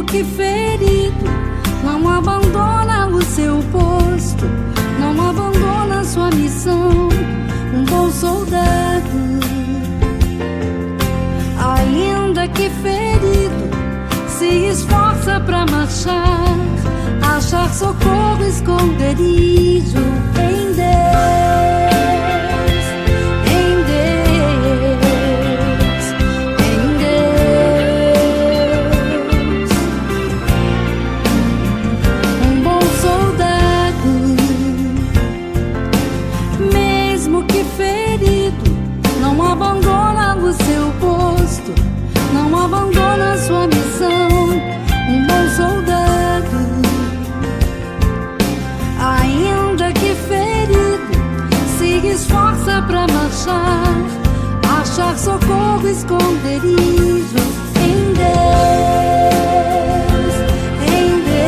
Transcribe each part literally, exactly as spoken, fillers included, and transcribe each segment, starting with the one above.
mesmo que ferido, não abandona o seu posto, não abandona sua missão. Um bom soldado, ainda que ferido, se esforça pra marchar, achar socorro, esconderijo em Deus. Seu posto, não abandona sua missão. Um bom soldado, ainda que ferido, se esforça pra marchar, achar socorro, esconderijo em Deus, em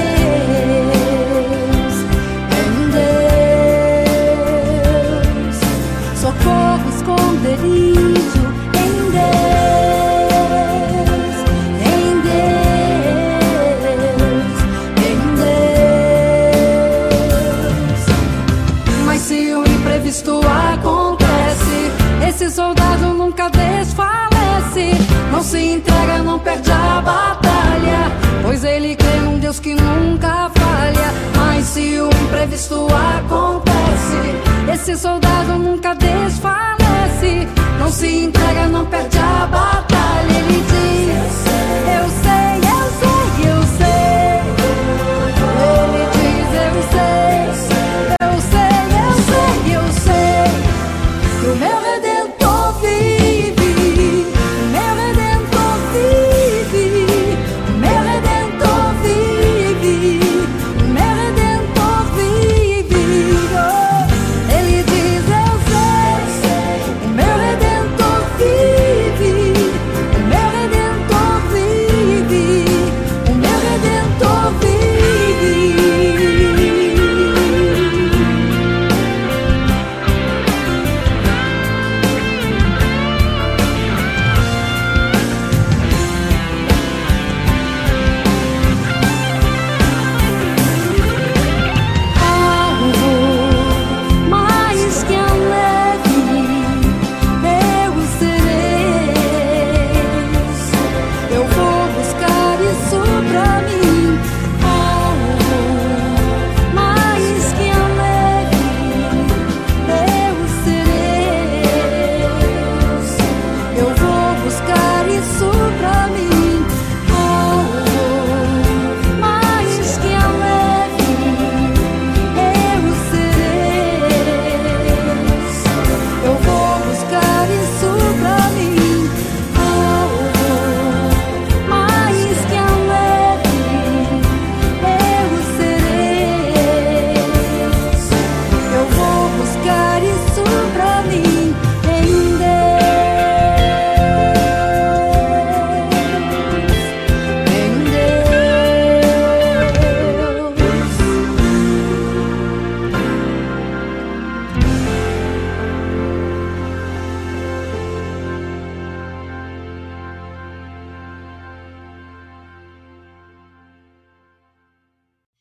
Deus, em Deus. Socorro, esconderijo acontece, esse soldado nunca desfalece, não se entrega, não perde a batalha, pois ele crê num Deus que nunca falha. Mas se o imprevisto acontece, esse soldado nunca desfalece, não se entrega, não perde a batalha. Ele diz: eu sei, eu sei, eu sei. Ele diz: eu sei, eu sei, eu sei, eu sei. O meu Redentor